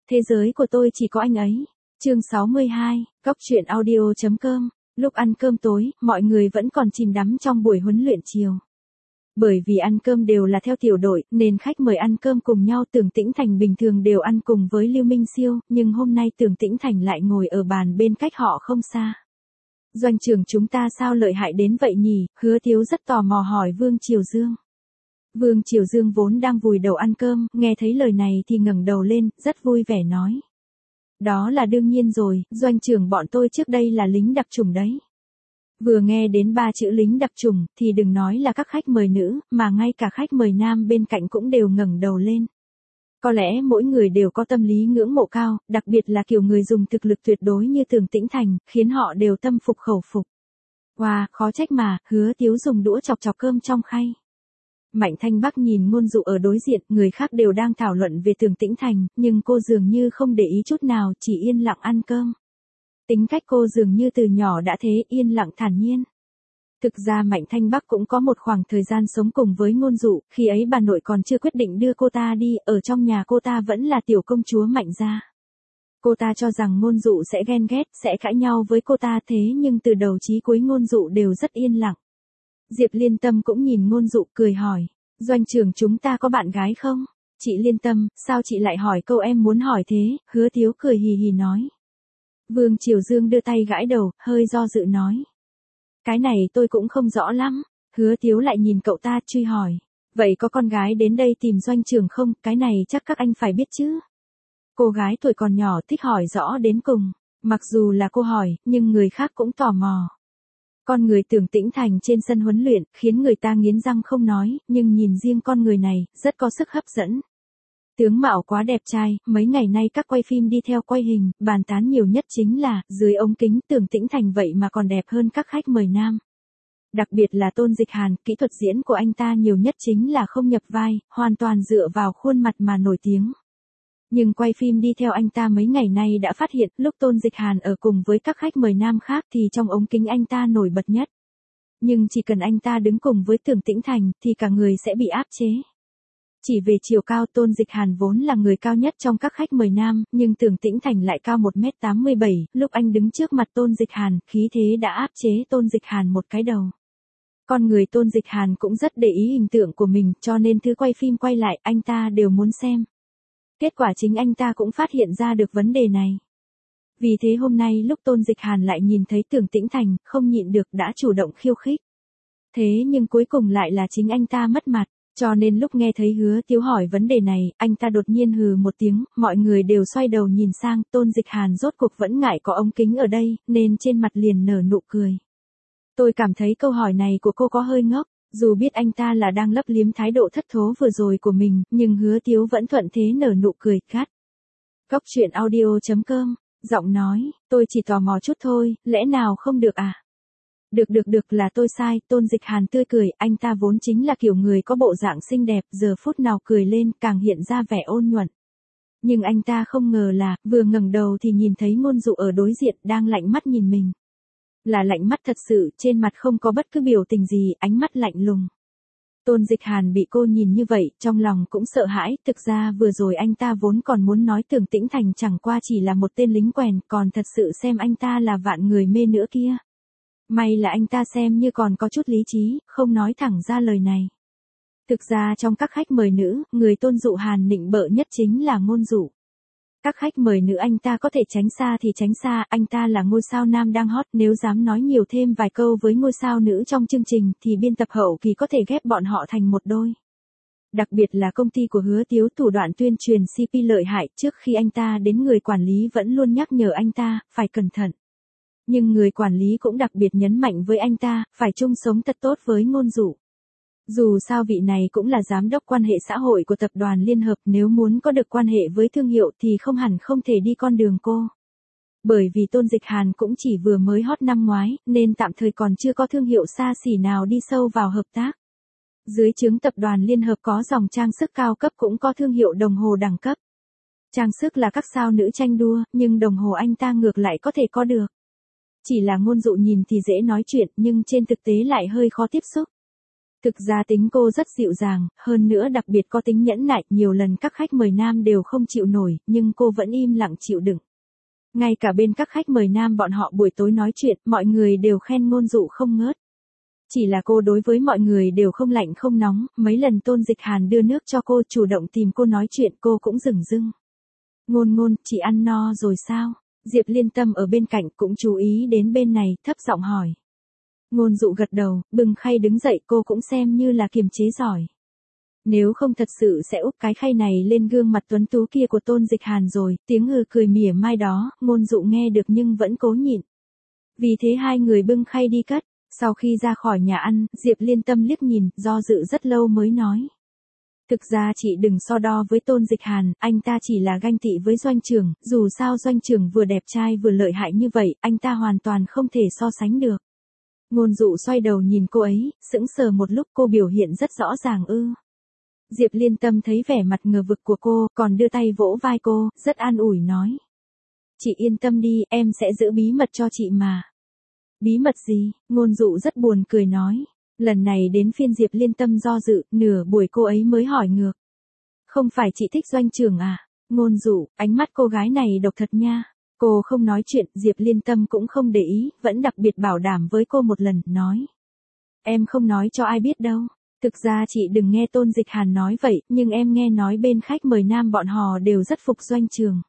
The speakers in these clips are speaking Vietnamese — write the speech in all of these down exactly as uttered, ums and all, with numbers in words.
Thế giới của tôi chỉ có anh ấy. Chương sáu mươi hai, Góc truyện audio.com. Lúc ăn cơm tối, mọi người vẫn còn chìm đắm trong buổi huấn luyện chiều. Bởi vì ăn cơm đều là theo tiểu đội, nên khách mời ăn cơm cùng nhau. Tưởng Tĩnh Thành bình thường đều ăn cùng với Lưu Minh Siêu, nhưng hôm nay Tưởng Tĩnh Thành lại ngồi ở bàn bên cách họ không xa. Doanh trưởng chúng ta sao lợi hại đến vậy nhỉ? Hứa Tiếu rất tò mò hỏi Vương Triều Dương. Vương Triều Dương vốn đang vùi đầu ăn cơm, nghe thấy lời này thì ngẩng đầu lên, rất vui vẻ nói. Đó là đương nhiên rồi, doanh trưởng bọn tôi trước đây là lính đặc chủng đấy. Vừa nghe đến ba chữ lính đặc chủng, thì đừng nói là các khách mời nữ, mà ngay cả khách mời nam bên cạnh cũng đều ngẩng đầu lên. Có lẽ mỗi người đều có tâm lý ngưỡng mộ cao, đặc biệt là kiểu người dùng thực lực tuyệt đối như Tưởng Tĩnh Thành, khiến họ đều tâm phục khẩu phục. Wow, khó trách mà, Hứa Tiếu dùng đũa chọc chọc cơm trong khay. Mạnh Thanh Bắc nhìn Ngôn Dụ ở đối diện, người khác đều đang thảo luận về Tưởng Tĩnh Thành, nhưng cô dường như không để ý chút nào, chỉ yên lặng ăn cơm. Tính cách cô dường như từ nhỏ đã thế, yên lặng thản nhiên. Thực ra Mạnh Thanh Bắc cũng có một khoảng thời gian sống cùng với Ngôn Dụ, khi ấy bà nội còn chưa quyết định đưa cô ta đi, ở trong nhà cô ta vẫn là tiểu công chúa Mạnh gia. Cô ta cho rằng Ngôn Dụ sẽ ghen ghét, sẽ cãi nhau với cô ta, thế nhưng từ đầu chí cuối Ngôn Dụ đều rất yên lặng. Diệp Liên Tâm cũng nhìn Ngôn Dụ cười hỏi, doanh trưởng chúng ta có bạn gái không? Chị Liên Tâm, sao chị lại hỏi câu em muốn hỏi thế? Hứa Tiếu cười hì hì nói. Vương Triều Dương đưa tay gãi đầu, hơi do dự nói. Cái này tôi cũng không rõ lắm. Hứa Tiếu lại nhìn cậu ta truy hỏi. Vậy có con gái đến đây tìm doanh trưởng không? Cái này chắc các anh phải biết chứ. Cô gái tuổi còn nhỏ thích hỏi rõ đến cùng. Mặc dù là cô hỏi, nhưng người khác cũng tò mò. Con người Tưởng Tĩnh Thành trên sân huấn luyện, khiến người ta nghiến răng không nói, nhưng nhìn riêng con người này, rất có sức hấp dẫn. Tướng mạo quá đẹp trai, mấy ngày nay các quay phim đi theo quay hình, bàn tán nhiều nhất chính là, dưới ống kính Tưởng Tĩnh Thành vậy mà còn đẹp hơn các khách mời nam. Đặc biệt là Tôn Dịch Hàn, kỹ thuật diễn của anh ta nhiều nhất chính là không nhập vai, hoàn toàn dựa vào khuôn mặt mà nổi tiếng. Nhưng quay phim đi theo anh ta mấy ngày nay đã phát hiện, lúc Tôn Dịch Hàn ở cùng với các khách mời nam khác thì trong ống kính anh ta nổi bật nhất. Nhưng chỉ cần anh ta đứng cùng với Tưởng Tĩnh Thành, thì cả người sẽ bị áp chế. Chỉ về chiều cao, Tôn Dịch Hàn vốn là người cao nhất trong các khách mời nam, nhưng Tưởng Tĩnh Thành lại cao một mét tám mươi bảy, lúc anh đứng trước mặt Tôn Dịch Hàn, khí thế đã áp chế Tôn Dịch Hàn một cái đầu. Con người Tôn Dịch Hàn cũng rất để ý hình tượng của mình, cho nên thứ quay phim quay lại, anh ta đều muốn xem. Kết quả chính anh ta cũng phát hiện ra được vấn đề này. Vì thế hôm nay lúc Tôn Dịch Hàn lại nhìn thấy Tưởng Tĩnh Thành, không nhịn được đã chủ động khiêu khích. Thế nhưng cuối cùng lại là chính anh ta mất mặt, cho nên lúc nghe thấy Hứa Tiếu hỏi vấn đề này, anh ta đột nhiên hừ một tiếng, mọi người đều xoay đầu nhìn sang, Tôn Dịch Hàn rốt cuộc vẫn ngại có ống kính ở đây, nên trên mặt liền nở nụ cười. Tôi cảm thấy câu hỏi này của cô có hơi ngốc. Dù biết anh ta là đang lấp liếm thái độ thất thố vừa rồi của mình, nhưng Hứa Tiếu vẫn thuận thế nở nụ cười, gắt. Góc truyện audio.com, giọng nói, tôi chỉ tò mò chút thôi, lẽ nào không được à? Được được được là tôi sai, Tôn Dịch Hàn tươi cười, anh ta vốn chính là kiểu người có bộ dạng xinh đẹp, giờ phút nào cười lên càng hiện ra vẻ ôn nhuận. Nhưng anh ta không ngờ là, vừa ngẩng đầu thì nhìn thấy Ngôn Dụ ở đối diện đang lạnh mắt nhìn mình. Là lạnh mắt thật sự, trên mặt không có bất cứ biểu tình gì, ánh mắt lạnh lùng. Tôn Dịch Hàn bị cô nhìn như vậy, trong lòng cũng sợ hãi, thực ra vừa rồi anh ta vốn còn muốn nói Tưởng Tĩnh Thành chẳng qua chỉ là một tên lính quèn, còn thật sự xem anh ta là vạn người mê nữa kia. May là anh ta xem như còn có chút lý trí, không nói thẳng ra lời này. Thực ra trong các khách mời nữ, người Tôn Dụ Hàn nịnh bợ nhất chính là Ngôn Dụ. Các khách mời nữ anh ta có thể tránh xa thì tránh xa, anh ta là ngôi sao nam đang hot, nếu dám nói nhiều thêm vài câu với ngôi sao nữ trong chương trình thì biên tập hậu kỳ có thể ghép bọn họ thành một đôi. Đặc biệt là công ty của Hứa Tiếu thủ đoạn tuyên truyền xê pê lợi hại, trước khi anh ta đến người quản lý vẫn luôn nhắc nhở anh ta, phải cẩn thận. Nhưng người quản lý cũng đặc biệt nhấn mạnh với anh ta, phải chung sống thật tốt với Ngôn Dụ. Dù sao vị này cũng là giám đốc quan hệ xã hội của tập đoàn Liên Hợp, nếu muốn có được quan hệ với thương hiệu thì không hẳn không thể đi con đường cô. Bởi vì Tôn Dịch Hàn cũng chỉ vừa mới hot năm ngoái, nên tạm thời còn chưa có thương hiệu xa xỉ nào đi sâu vào hợp tác. Dưới trướng tập đoàn Liên Hợp có dòng trang sức cao cấp cũng có thương hiệu đồng hồ đẳng cấp. Trang sức là các sao nữ tranh đua, nhưng đồng hồ anh ta ngược lại có thể có được. Chỉ là Ngôn Dụ nhìn thì dễ nói chuyện, nhưng trên thực tế lại hơi khó tiếp xúc. Thực ra tính cô rất dịu dàng, hơn nữa đặc biệt có tính nhẫn nại, nhiều lần các khách mời nam đều không chịu nổi, nhưng cô vẫn im lặng chịu đựng. Ngay cả bên các khách mời nam bọn họ buổi tối nói chuyện, mọi người đều khen Ngôn Dụ không ngớt. Chỉ là cô đối với mọi người đều không lạnh không nóng, mấy lần Tôn Dịch Hàn đưa nước cho cô, chủ động tìm cô nói chuyện, cô cũng dửng dưng. Ngôn Ngôn, chị ăn no rồi sao? Diệp Liên Tâm ở bên cạnh cũng chú ý đến bên này, thấp giọng hỏi. Ngôn Dụ gật đầu, bưng khay đứng dậy, cô cũng xem như là kiềm chế giỏi. Nếu không thật sự sẽ úp cái khay này lên gương mặt tuấn tú kia của Tôn Dịch Hàn rồi, tiếng hừ cười mỉa mai đó, Ngôn Dụ nghe được nhưng vẫn cố nhịn. Vì thế hai người bưng khay đi cất, sau khi ra khỏi nhà ăn, Diệp Liên Tâm liếc nhìn, do dự rất lâu mới nói. Thực ra chị đừng so đo với Tôn Dịch Hàn, anh ta chỉ là ganh tị với Doanh Trường, dù sao Doanh Trường vừa đẹp trai vừa lợi hại như vậy, anh ta hoàn toàn không thể so sánh được. Ngôn Dụ xoay đầu nhìn cô ấy, sững sờ một lúc, cô biểu hiện rất rõ ràng ư. Diệp Liên Tâm thấy vẻ mặt ngờ vực của cô, còn đưa tay vỗ vai cô, rất an ủi nói. Chị yên tâm đi, em sẽ giữ bí mật cho chị mà. Bí mật gì? Ngôn Dụ rất buồn cười nói. Lần này đến phiên Diệp Liên Tâm do dự, nửa buổi cô ấy mới hỏi ngược. Không phải chị thích Doanh Trường à? Ngôn Dụ, ánh mắt cô gái này độc thật nha. Cô không nói chuyện, Diệp Liên Tâm cũng không để ý, vẫn đặc biệt bảo đảm với cô một lần, nói. Em không nói cho ai biết đâu. Thực ra chị đừng nghe Tôn Dịch Hàn nói vậy, nhưng em nghe nói bên khách mời nam bọn họ đều rất phục Doanh Trường.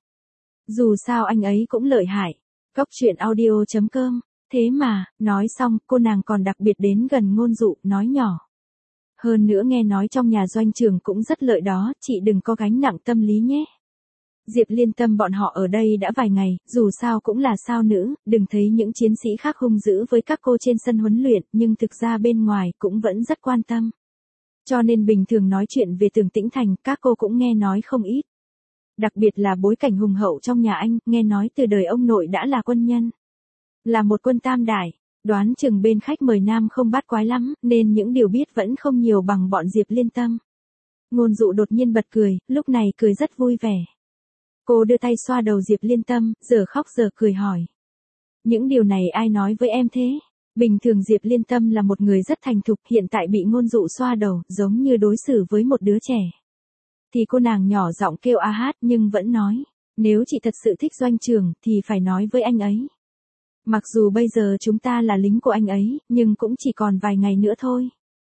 Dù sao anh ấy cũng lợi hại. Cốc truyện audio chấm com. Thế mà, nói xong, cô nàng còn đặc biệt đến gần Ngôn Dụ, nói nhỏ. Hơn nữa nghe nói trong nhà Doanh Trường cũng rất lợi đó, chị đừng có gánh nặng tâm lý nhé. Diệp Liên Tâm bọn họ ở đây đã vài ngày, dù sao cũng là sao nữ, đừng thấy những chiến sĩ khác hung dữ với các cô trên sân huấn luyện, nhưng thực ra bên ngoài cũng vẫn rất quan tâm. Cho nên bình thường nói chuyện về Tường Tĩnh Thành, các cô cũng nghe nói không ít. Đặc biệt là bối cảnh hùng hậu trong nhà anh, nghe nói từ đời ông nội đã là quân nhân. Là một quân tam đại, đoán chừng bên khách mời nam không bát quái lắm, nên những điều biết vẫn không nhiều bằng bọn Diệp Liên Tâm. Ngôn Dụ đột nhiên bật cười, lúc này cười rất vui vẻ. Cô đưa tay xoa đầu Diệp Liên Tâm, giờ khóc giờ cười hỏi. Những điều này ai nói với em thế? Bình thường Diệp Liên Tâm là một người rất thành thục, hiện tại bị Ngôn Dụ xoa đầu, giống như đối xử với một đứa trẻ. Thì cô nàng nhỏ giọng kêu a hát nhưng vẫn nói, nếu chị thật sự thích Doanh Trường thì phải nói với anh ấy. Mặc dù bây giờ chúng ta là lính của anh ấy, nhưng cũng chỉ còn vài ngày nữa thôi.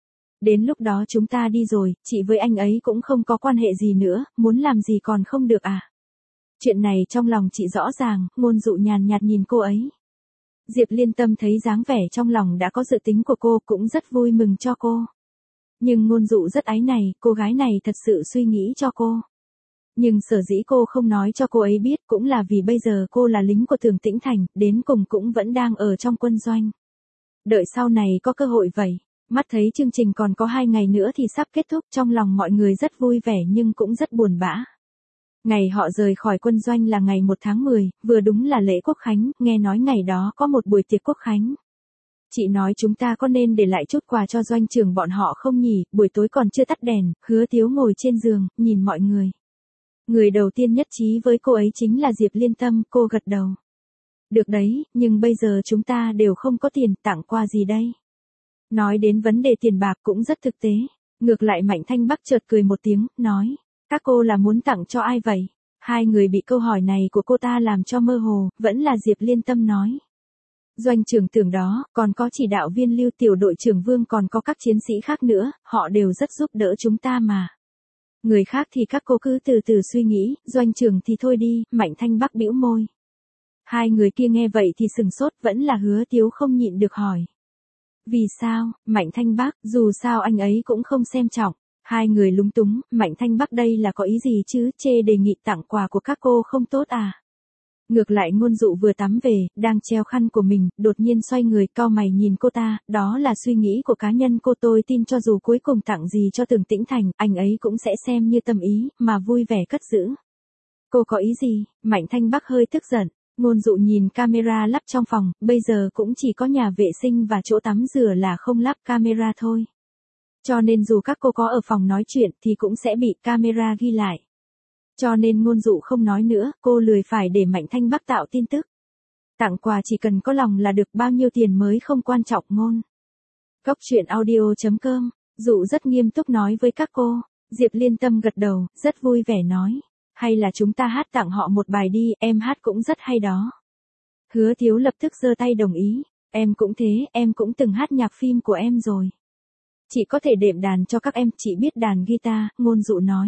Đến lúc đó chúng ta đi rồi, chị với anh ấy cũng không có quan hệ gì nữa, muốn làm gì còn không được à? Chuyện này trong lòng chị rõ ràng, Ngôn Dụ nhàn nhạt nhìn cô ấy. Diệp Liên Tâm thấy dáng vẻ trong lòng đã có dự tính của cô, cũng rất vui mừng cho cô. Nhưng Ngôn Dụ rất áy này, cô gái này thật sự suy nghĩ cho cô. Nhưng sở dĩ cô không nói cho cô ấy biết cũng là vì bây giờ cô là lính của Tường Tĩnh Thành, đến cùng cũng vẫn đang ở trong quân doanh. Đợi sau này có cơ hội vậy. Mắt thấy chương trình còn có hai ngày nữa thì sắp kết thúc, trong lòng mọi người rất vui vẻ nhưng cũng rất buồn bã. Ngày họ rời khỏi quân doanh là ngày một tháng mười, vừa đúng là lễ Quốc Khánh, nghe nói ngày đó có một buổi tiệc Quốc Khánh. Chị nói chúng ta có nên để lại chút quà cho Doanh Trường bọn họ không nhỉ, buổi tối còn chưa tắt đèn, Hứa Tiếu ngồi trên giường, nhìn mọi người. Người đầu tiên nhất trí với cô ấy chính là Diệp Liên Tâm, cô gật đầu. Được đấy, nhưng bây giờ chúng ta đều không có tiền, tặng quà gì đây? Nói đến vấn đề tiền bạc cũng rất thực tế. Ngược lại Mạnh Thanh Bắc chợt cười một tiếng, nói. Các cô là muốn tặng cho ai vậy? Hai người bị câu hỏi này của cô ta làm cho mơ hồ, vẫn là Diệp Liên Tâm nói. Doanh Trường tưởng đó, còn có chỉ đạo viên Lưu tiểu đội trưởng Vương, còn có các chiến sĩ khác nữa, họ đều rất giúp đỡ chúng ta mà. Người khác thì các cô cứ từ từ suy nghĩ, Doanh Trường thì thôi đi, Mạnh Thanh Bắc bĩu môi. Hai người kia nghe vậy thì sừng sốt, vẫn là Hứa Tiếu không nhịn được hỏi. Vì sao? Mạnh Thanh Bắc, dù sao anh ấy cũng không xem trọng. Hai người lúng túng, Mạnh Thanh Bắc đây là có ý gì chứ, chê đề nghị tặng quà của các cô không tốt à? Ngược lại Ngôn Dụ vừa tắm về, đang treo khăn của mình, đột nhiên xoay người, cau mày nhìn cô ta, đó là suy nghĩ của cá nhân cô, tôi tin cho dù cuối cùng tặng gì cho Tường Tĩnh Thành, anh ấy cũng sẽ xem như tâm ý, mà vui vẻ cất giữ. Cô có ý gì? Mạnh Thanh Bắc hơi tức giận. Ngôn Dụ nhìn camera lắp trong phòng, bây giờ cũng chỉ có nhà vệ sinh và chỗ tắm rửa là không lắp camera thôi. Cho nên dù các cô có ở phòng nói chuyện thì cũng sẽ bị camera ghi lại. Cho nên Ngôn Dụ không nói nữa, cô lười phải để Mạnh Thanh Bắc tạo tin tức. Tặng quà chỉ cần có lòng là được, bao nhiêu tiền mới không quan trọng ngôn. Cốc truyện audio chấm com Dụ rất nghiêm túc nói với các cô. Diệp Liên Tâm gật đầu, rất vui vẻ nói. Hay là chúng ta hát tặng họ một bài đi, em hát cũng rất hay đó. Hứa Thiếu lập tức giơ tay đồng ý. Em cũng thế, em cũng từng hát nhạc phim của em rồi. Chị có thể đệm đàn cho các em, chị biết đàn guitar, Ngôn Dụ nói.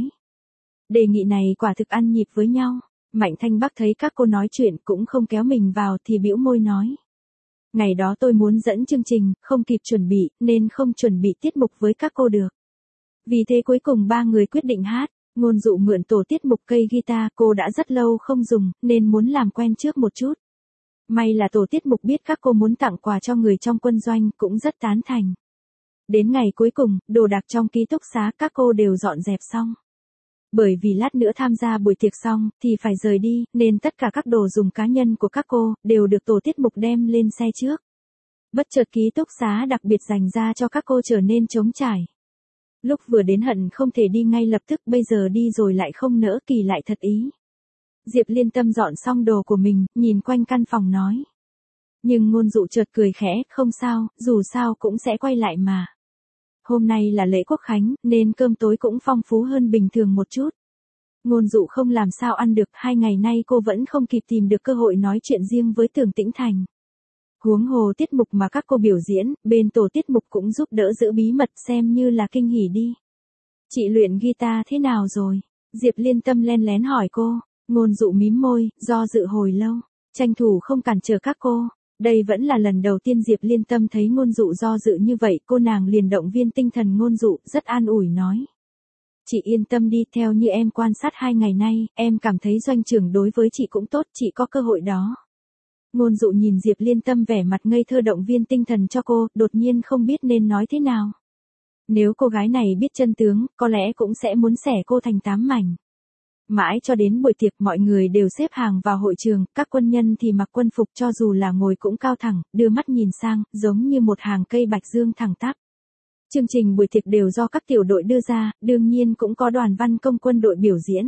Đề nghị này quả thực ăn nhịp với nhau. Mạnh Thanh Bắc thấy các cô nói chuyện cũng không kéo mình vào thì bĩu môi nói. Ngày đó tôi muốn dẫn chương trình, không kịp chuẩn bị, nên không chuẩn bị tiết mục với các cô được. Vì thế cuối cùng ba người quyết định hát. Ngôn Dụ mượn tổ tiết mục cây guitar, cô đã rất lâu không dùng, nên muốn làm quen trước một chút. May là tổ tiết mục biết các cô muốn tặng quà cho người trong quân doanh, cũng rất tán thành. Đến ngày cuối cùng, đồ đạc trong ký túc xá các cô đều dọn dẹp xong. Bởi vì lát nữa tham gia buổi tiệc xong, thì phải rời đi, nên tất cả các đồ dùng cá nhân của các cô, đều được tổ tiết mục đem lên xe trước. Bất chợt ký túc xá đặc biệt dành ra cho các cô trở nên trống trải. Lúc vừa đến hận không thể đi ngay lập tức, bây giờ đi rồi lại không nỡ, kỳ lại thật ý. Diệp Liên Tâm dọn xong đồ của mình, nhìn quanh căn phòng nói. Nhưng Ngôn Dụ chợt cười khẽ, không sao, dù sao cũng sẽ quay lại mà. Hôm nay là lễ Quốc Khánh, nên cơm tối cũng phong phú hơn bình thường một chút. Ngôn Dụ không làm sao ăn được, hai ngày nay cô vẫn không kịp tìm được cơ hội nói chuyện riêng với Tưởng Tĩnh Thành. Huống hồ tiết mục mà các cô biểu diễn, bên tổ tiết mục cũng giúp đỡ giữ bí mật, xem như là kinh hỉ đi. Chị luyện guitar thế nào rồi? Diệp Liên Tâm len lén hỏi cô. Ngôn Dụ mím môi, do dự hồi lâu, tranh thủ không cản trở các cô. Đây vẫn là lần đầu tiên Diệp Liên Tâm thấy Ngôn Dụ do dự như vậy, cô nàng liền động viên tinh thần Ngôn Dụ, rất an ủi nói. Chị yên tâm đi, theo như em quan sát hai ngày nay, em cảm thấy doanh trưởng đối với chị cũng tốt, chị có cơ hội đó. Ngôn Dụ nhìn Diệp Liên Tâm vẻ mặt ngây thơ động viên tinh thần cho cô, đột nhiên không biết nên nói thế nào. Nếu cô gái này biết chân tướng, có lẽ cũng sẽ muốn xẻ cô thành tám mảnh. Mãi cho đến buổi tiệc mọi người đều xếp hàng vào hội trường, các quân nhân thì mặc quân phục cho dù là ngồi cũng cao thẳng, đưa mắt nhìn sang, giống như một hàng cây bạch dương thẳng tắp. Chương trình buổi tiệc đều do các tiểu đội đưa ra, đương nhiên cũng có đoàn văn công quân đội biểu diễn.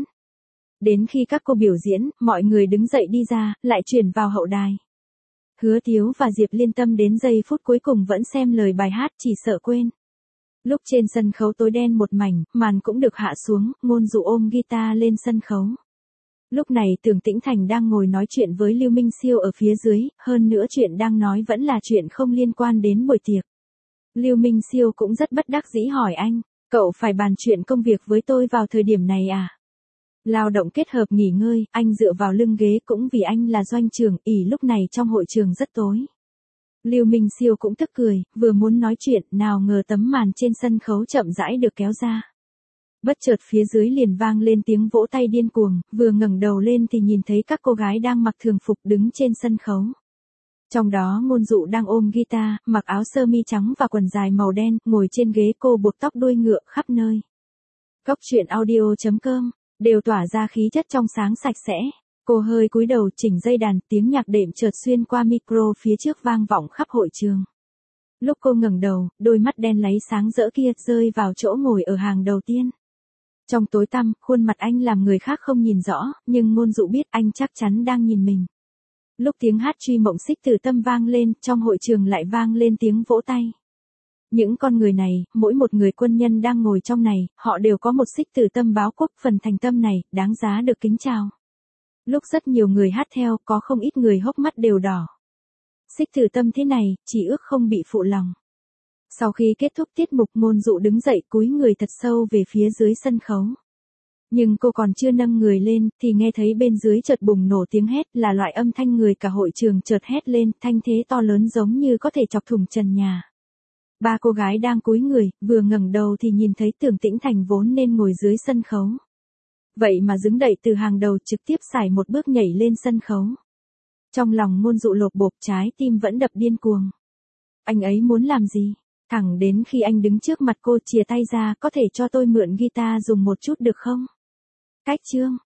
Đến khi các cô biểu diễn, mọi người đứng dậy đi ra, lại chuyển vào hậu đài. Hứa Thiếu và Diệp Liên Tâm đến giây phút cuối cùng vẫn xem lời bài hát, chỉ sợ quên. Lúc trên sân khấu tối đen một mảnh, màn cũng được hạ xuống, Ngôn Dụ ôm guitar lên sân khấu. Lúc này Tưởng Tĩnh Thành đang ngồi nói chuyện với Lưu Minh Siêu ở phía dưới, hơn nữa chuyện đang nói vẫn là chuyện không liên quan đến buổi tiệc. Lưu Minh Siêu cũng rất bất đắc dĩ hỏi anh, cậu phải bàn chuyện công việc với tôi vào thời điểm này à? Lao động kết hợp nghỉ ngơi, anh dựa vào lưng ghế cũng vì anh là doanh trưởng, ỷ lúc này trong hội trường rất tối. Lưu Minh Siêu cũng tức cười, vừa muốn nói chuyện, nào ngờ tấm màn trên sân khấu chậm rãi được kéo ra. Bất chợt phía dưới liền vang lên tiếng vỗ tay điên cuồng, vừa ngẩng đầu lên thì nhìn thấy các cô gái đang mặc thường phục đứng trên sân khấu. Trong đó Ngôn Dụ đang ôm guitar, mặc áo sơ mi trắng và quần dài màu đen, ngồi trên ghế cô buộc tóc đuôi ngựa khắp nơi. Góc truyện audio chấm com, đều tỏa ra khí chất trong sáng sạch sẽ. Cô hơi cúi đầu chỉnh dây đàn, tiếng nhạc đệm chợt xuyên qua micro phía trước vang vọng khắp hội trường. Lúc cô ngẩng đầu, đôi mắt đen láy sáng rỡ kia rơi vào chỗ ngồi ở hàng đầu tiên. Trong tối tăm, khuôn mặt anh làm người khác không nhìn rõ, nhưng Ngôn Dụ biết anh chắc chắn đang nhìn mình. Lúc tiếng hát Truy Mộng Xích Tử Tâm vang lên, trong hội trường lại vang lên tiếng vỗ tay. Những con người này, mỗi một người quân nhân đang ngồi trong này, họ đều có một xích tử tâm báo quốc, phần thành tâm này, đáng giá được kính chào. Lúc rất nhiều người hát theo, có không ít người hốc mắt đều đỏ. Xích tử tâm thế này, chỉ ước không bị phụ lòng. Sau khi kết thúc tiết mục, Ngôn Dụ đứng dậy cúi người thật sâu về phía dưới sân khấu. Nhưng cô còn chưa nâng người lên, thì nghe thấy bên dưới chợt bùng nổ tiếng hét, là loại âm thanh người cả hội trường chợt hét lên, thanh thế to lớn giống như có thể chọc thủng trần nhà. Ba cô gái đang cúi người, vừa ngẩng đầu thì nhìn thấy Tưởng Tĩnh Thành vốn nên ngồi dưới sân khấu. Vậy mà đứng đậy từ hàng đầu trực tiếp xài một bước nhảy lên sân khấu. Trong lòng Ngôn Dụ lột bột, trái tim vẫn đập điên cuồng. Anh ấy muốn làm gì? Thẳng đến khi anh đứng trước mặt cô chìa tay ra, có thể cho tôi mượn guitar dùng một chút được không? Cách chương.